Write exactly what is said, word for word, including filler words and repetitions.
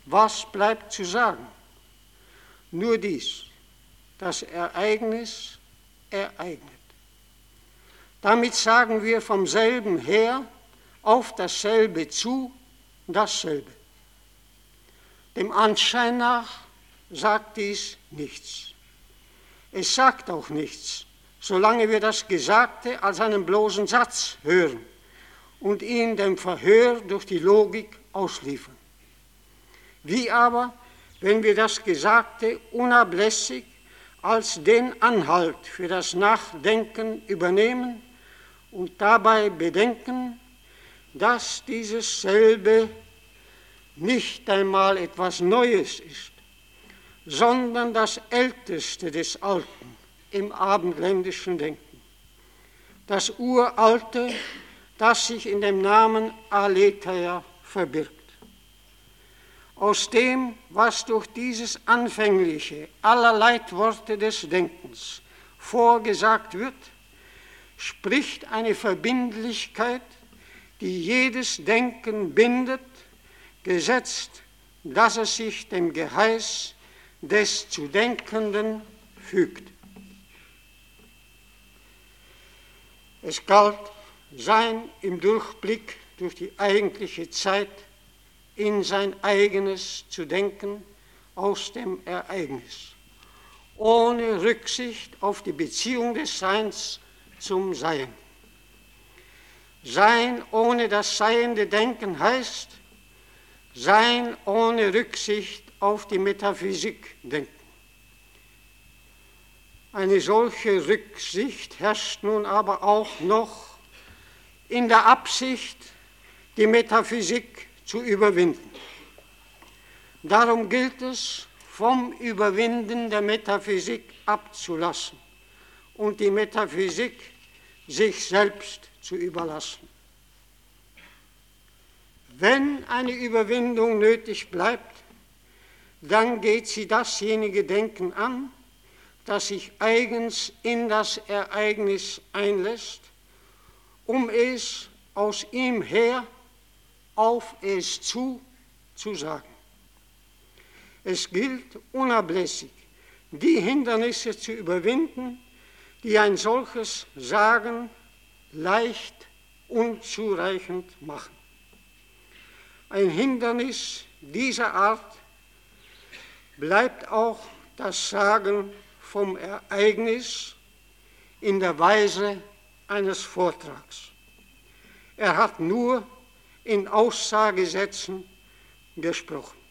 Was bleibt zu sagen? Nur dies: Das Ereignis ereignet. Damit sagen wir vom selben her, auf dasselbe zu, dasselbe. Dem Anschein nach sagt dies nichts. Es sagt auch nichts, solange wir das Gesagte als einen bloßen Satz hören und ihn dem Verhör durch die Logik ausliefern. Wie aber, wenn wir das Gesagte unablässig als den Anhalt für das Nachdenken übernehmen und dabei bedenken, dass dieses selbe nicht einmal etwas Neues ist, sondern das Älteste des Alten im abendländischen Denken. Das Uralte, das sich in dem Namen Aletheia verbirgt. Aus dem, was durch dieses Anfängliche aller Leitworte des Denkens vorgesagt wird, spricht eine Verbindlichkeit, die jedes Denken bindet, gesetzt, dass es sich dem Geheiß des zu Denkenden fügt. Es galt, sein im Durchblick durch die eigentliche Zeit in sein eigenes zu denken aus dem Ereignis, ohne Rücksicht auf die Beziehung des Seins zum Sein. Sein ohne das seiende Denken heißt, Sein ohne Rücksicht auf die Metaphysik denken. Eine solche Rücksicht herrscht nun aber auch noch in der Absicht, die Metaphysik zu überwinden. Darum gilt es, vom Überwinden der Metaphysik abzulassen und die Metaphysik sich selbst zu überlassen. Wenn eine Überwindung nötig bleibt, dann geht sie dasjenige Denken an, das sich eigens in das Ereignis einlässt, um es aus ihm her auf es zu zu sagen. Es gilt unablässig, die Hindernisse zu überwinden, die ein solches Sagen leicht unzureichend machen. Ein Hindernis dieser Art bleibt auch das Sagen vom Ereignis in der Weise eines Vortrags. Er hat nur in Aussagesätzen gesprochen.